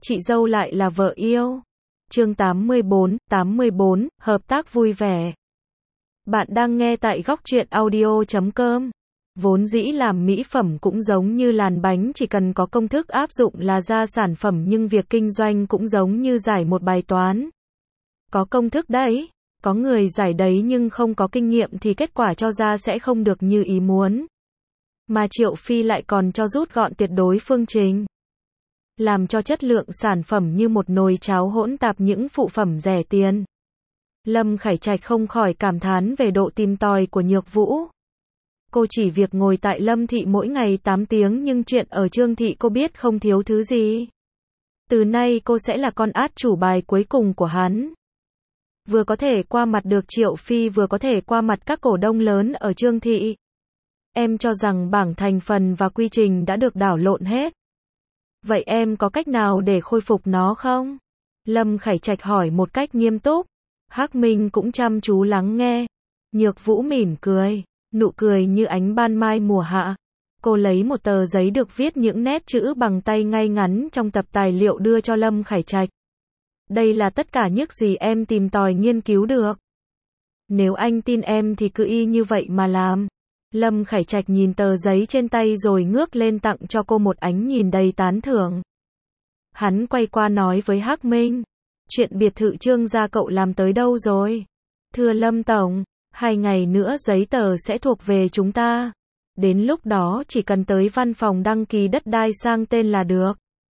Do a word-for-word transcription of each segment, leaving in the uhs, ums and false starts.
chị dâu lại là vợ yêu. Chương tám mươi bốn, tám mươi bốn, hợp tác vui vẻ. Bạn đang nghe tại góc truyện audio chấm com. Vốn dĩ làm mỹ phẩm cũng giống như làn bánh, chỉ cần có công thức áp dụng là ra sản phẩm, nhưng việc kinh doanh cũng giống như giải một bài toán. Có công thức đấy, có người giải đấy nhưng không có kinh nghiệm thì kết quả cho ra sẽ không được như ý muốn. Mà Triệu Phi lại còn cho rút gọn tuyệt đối phương trình, làm cho chất lượng sản phẩm như một nồi cháo hỗn tạp những phụ phẩm rẻ tiền. Lâm Khải Trạch không khỏi cảm thán về độ tìm tòi của Nhược Vũ. Cô chỉ việc ngồi tại Lâm Thị mỗi ngày tám tiếng, nhưng chuyện ở Trương Thị cô biết không thiếu thứ gì. Từ nay cô sẽ là con át chủ bài cuối cùng của hắn. Vừa có thể qua mặt được Triệu Phi, vừa có thể qua mặt các cổ đông lớn ở Trương Thị. Em cho rằng bảng thành phần và quy trình đã được đảo lộn hết. Vậy em có cách nào để khôi phục nó không? Lâm Khải Trạch hỏi một cách nghiêm túc. Hắc Minh cũng chăm chú lắng nghe. Nhược Vũ mỉm cười, nụ cười như ánh ban mai mùa hạ. Cô lấy một tờ giấy được viết những nét chữ bằng tay ngay ngắn trong tập tài liệu đưa cho Lâm Khải Trạch. Đây là tất cả những gì em tìm tòi nghiên cứu được. Nếu anh tin em thì cứ y như vậy mà làm. Lâm Khải Trạch nhìn tờ giấy trên tay rồi ngước lên tặng cho cô một ánh nhìn đầy tán thưởng. Hắn quay qua nói với Hắc Minh. Chuyện biệt thự Trương gia cậu làm tới đâu rồi? Thưa Lâm Tổng, hai ngày nữa giấy tờ sẽ thuộc về chúng ta. Đến lúc đó chỉ cần tới văn phòng đăng ký đất đai sang tên là được.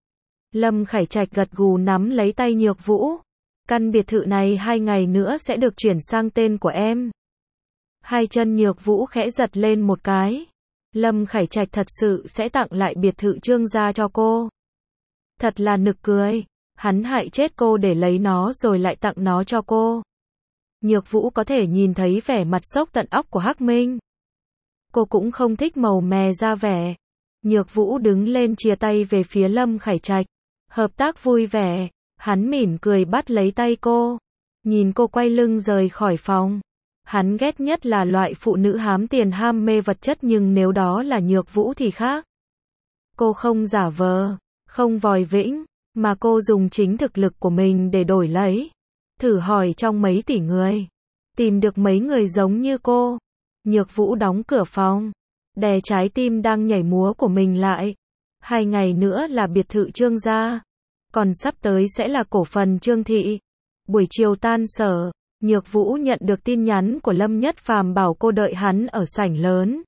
Lâm Khải Trạch gật gù nắm lấy tay Nhược Vũ. Căn biệt thự này hai ngày nữa sẽ được chuyển sang tên của em. Hai chân Nhược Vũ khẽ giật lên một cái. Lâm Khải Trạch thật sự sẽ tặng lại biệt thự Trương gia cho cô. Thật là nực cười. Hắn hại chết cô để lấy nó rồi lại tặng nó cho cô. Nhược Vũ có thể nhìn thấy vẻ mặt sốc tận óc của Hắc Minh. Cô cũng không thích màu mè ra vẻ. Nhược Vũ đứng lên chia tay về phía Lâm Khải Trạch. Hợp tác vui vẻ. Hắn mỉm cười bắt lấy tay cô. Nhìn cô quay lưng rời khỏi phòng. Hắn ghét nhất là loại phụ nữ hám tiền ham mê vật chất, nhưng nếu đó là Nhược Vũ thì khác. Cô không giả vờ, không vòi vĩnh, mà cô dùng chính thực lực của mình để đổi lấy. Thử hỏi trong mấy tỷ người, tìm được mấy người giống như cô. Nhược Vũ đóng cửa phòng, đè trái tim đang nhảy múa của mình lại. Hai ngày nữa là biệt thự Trương gia, còn sắp tới sẽ là cổ phần Trương Thị. Buổi chiều tan sở, Nhược Vũ nhận được tin nhắn của Lâm Nhất Phàm bảo cô đợi hắn ở sảnh lớn.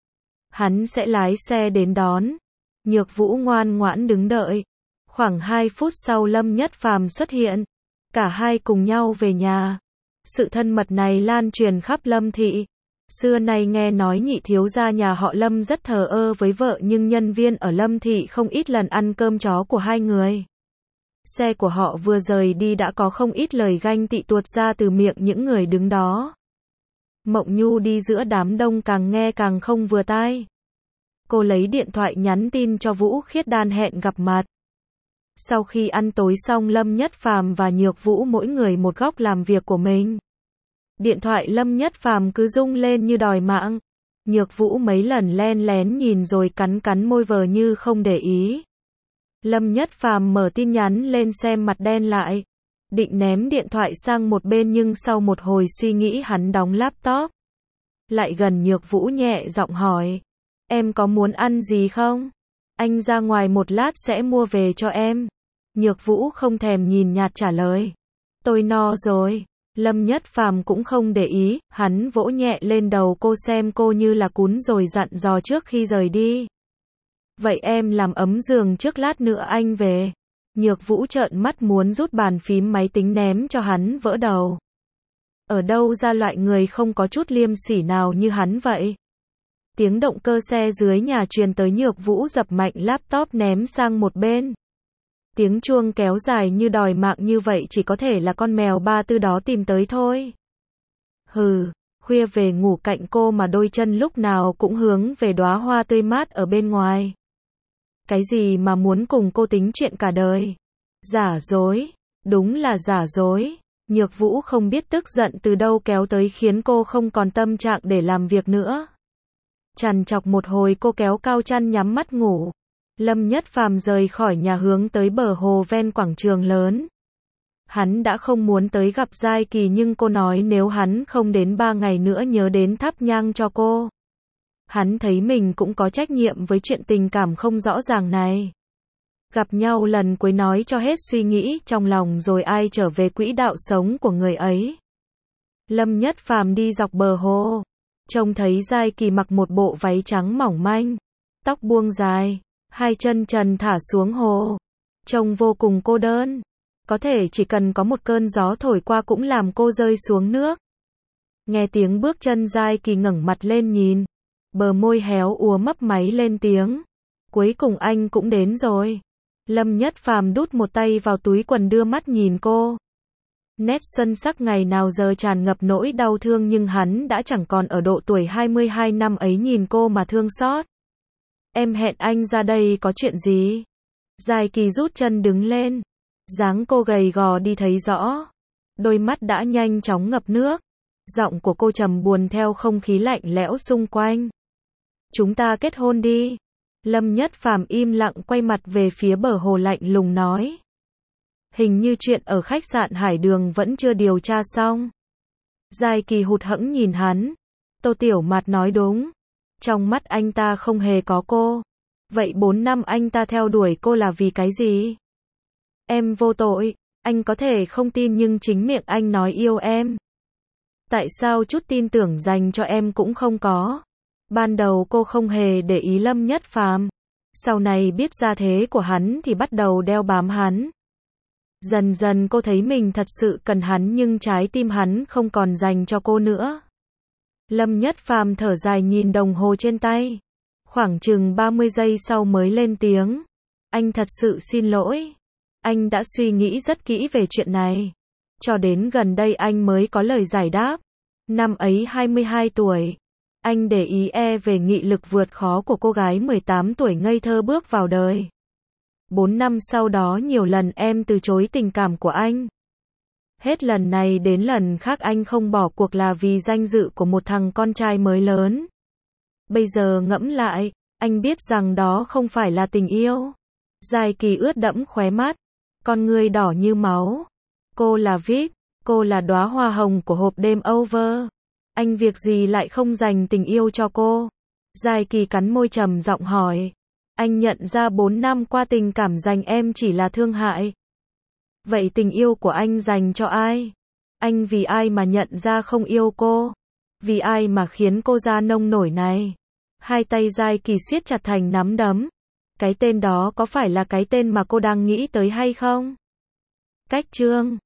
Hắn sẽ lái xe đến đón. Nhược Vũ ngoan ngoãn đứng đợi. Khoảng hai phút sau Lâm Nhất Phàm xuất hiện. Cả hai cùng nhau về nhà. Sự thân mật này lan truyền khắp Lâm Thị. Xưa nay nghe nói nhị thiếu gia nhà họ Lâm rất thờ ơ với vợ, nhưng nhân viên ở Lâm Thị không ít lần ăn cơm chó của hai người. Xe của họ vừa rời đi đã có không ít lời ganh tị tuột ra từ miệng những người đứng đó. Mộng Nhu đi giữa đám đông càng nghe càng không vừa tai. Cô lấy điện thoại nhắn tin cho Vũ Khiết Đan hẹn gặp mặt. Sau khi ăn tối xong, Lâm Nhất Phàm và Nhược Vũ mỗi người một góc làm việc của mình. Điện thoại Lâm Nhất Phàm cứ rung lên như đòi mạng. Nhược Vũ mấy lần len lén nhìn rồi cắn cắn môi vờ như không để ý. Lâm Nhất Phàm mở tin nhắn lên xem mặt đen lại. Định ném điện thoại sang một bên, nhưng sau một hồi suy nghĩ hắn đóng laptop. Lại gần Nhược Vũ nhẹ giọng hỏi. Em có muốn ăn gì không? Anh ra ngoài một lát sẽ mua về cho em. Nhược Vũ không thèm nhìn nhạt trả lời. Tôi no rồi. Lâm Nhất Phàm cũng không để ý, hắn vỗ nhẹ lên đầu cô xem cô như là cún rồi dặn dò trước khi rời đi. Vậy em làm ấm giường trước, lát nữa anh về. Nhược Vũ trợn mắt muốn rút bàn phím máy tính ném cho hắn vỡ đầu. Ở đâu ra loại người không có chút liêm sỉ nào như hắn vậy? Tiếng động cơ xe dưới nhà truyền tới, Nhược Vũ dập mạnh laptop ném sang một bên. Tiếng chuông kéo dài như đòi mạng như vậy chỉ có thể là con mèo ba tư đó tìm tới thôi. Hừ, khuya về ngủ cạnh cô mà đôi chân lúc nào cũng hướng về đóa hoa tươi mát ở bên ngoài. Cái gì mà muốn cùng cô tính chuyện cả đời? Giả dối, đúng là giả dối. Nhược Vũ không biết tức giận từ đâu kéo tới khiến cô không còn tâm trạng để làm việc nữa. Trằn trọc một hồi cô kéo cao chăn nhắm mắt ngủ. Lâm Nhất Phàm rời khỏi nhà hướng tới bờ hồ ven quảng trường lớn. Hắn đã không muốn tới gặp Giai Kỳ nhưng cô nói nếu hắn không đến ba ngày nữa nhớ đến thắp nhang cho cô. Hắn thấy mình cũng có trách nhiệm với chuyện tình cảm không rõ ràng này. Gặp nhau lần cuối nói cho hết suy nghĩ trong lòng rồi ai trở về quỹ đạo sống của người ấy. Lâm Nhất Phàm đi dọc bờ hồ. Trông thấy Giai Kỳ mặc một bộ váy trắng mỏng manh. Tóc buông dài. Hai chân trần thả xuống hồ. Trông vô cùng cô đơn. Có thể chỉ cần có một cơn gió thổi qua cũng làm cô rơi xuống nước. Nghe tiếng bước chân Giai Kỳ ngẩng mặt lên nhìn. Bờ môi héo úa mấp máy lên tiếng. Cuối cùng anh cũng đến rồi. Lâm Nhất Phàm đút một tay vào túi quần đưa mắt nhìn cô. Nét xuân sắc ngày nào giờ tràn ngập nỗi đau thương nhưng hắn đã chẳng còn ở độ tuổi hai mươi hai năm ấy nhìn cô mà thương xót. Em hẹn anh ra đây có chuyện gì? Giai Kỳ rút chân đứng lên. Dáng cô gầy gò đi thấy rõ. Đôi mắt đã nhanh chóng ngập nước. Giọng của cô trầm buồn theo không khí lạnh lẽo xung quanh. Chúng ta kết hôn đi. Lâm Nhất Phàm im lặng quay mặt về phía bờ hồ lạnh lùng nói. Hình như chuyện ở khách sạn Hải Đường vẫn chưa điều tra xong. Giai Kỳ hụt hẫng nhìn hắn. Tô Tiểu Mạt nói đúng. Trong mắt anh ta không hề có cô. Vậy bốn năm anh ta theo đuổi cô là vì cái gì? Em vô tội. Anh có thể không tin nhưng chính miệng anh nói yêu em. Tại sao chút tin tưởng dành cho em cũng không có? Ban đầu cô không hề để ý Lâm Nhất Phàm. Sau này biết ra thế của hắn thì bắt đầu đeo bám hắn. Dần dần cô thấy mình thật sự cần hắn nhưng trái tim hắn không còn dành cho cô nữa. Lâm Nhất Phàm thở dài nhìn đồng hồ trên tay. Khoảng chừng ba mươi giây sau mới lên tiếng. Anh thật sự xin lỗi. Anh đã suy nghĩ rất kỹ về chuyện này. Cho đến gần đây anh mới có lời giải đáp. Năm ấy hai mươi hai tuổi. Anh để ý e về nghị lực vượt khó của cô gái mười tám tuổi ngây thơ bước vào đời. Bốn năm sau đó nhiều lần em từ chối tình cảm của anh. Hết lần này đến lần khác anh không bỏ cuộc là vì danh dự của một thằng con trai mới lớn. Bây giờ ngẫm lại, anh biết rằng đó không phải là tình yêu. Giai Kỳ ướt đẫm khóe mắt, con người đỏ như máu. Cô là vê i pê, cô là đóa hoa hồng của hộp đêm over. Anh việc gì lại không dành tình yêu cho cô? Giai Kỳ cắn môi trầm giọng hỏi. Anh nhận ra bốn năm qua tình cảm dành em chỉ là thương hại. Vậy tình yêu của anh dành cho ai? Anh vì ai mà nhận ra không yêu cô? Vì ai mà khiến cô ra nông nổi này? Hai tay Giai Kỳ siết chặt thành nắm đấm. Cái tên đó có phải là cái tên mà cô đang nghĩ tới hay không? Cách chương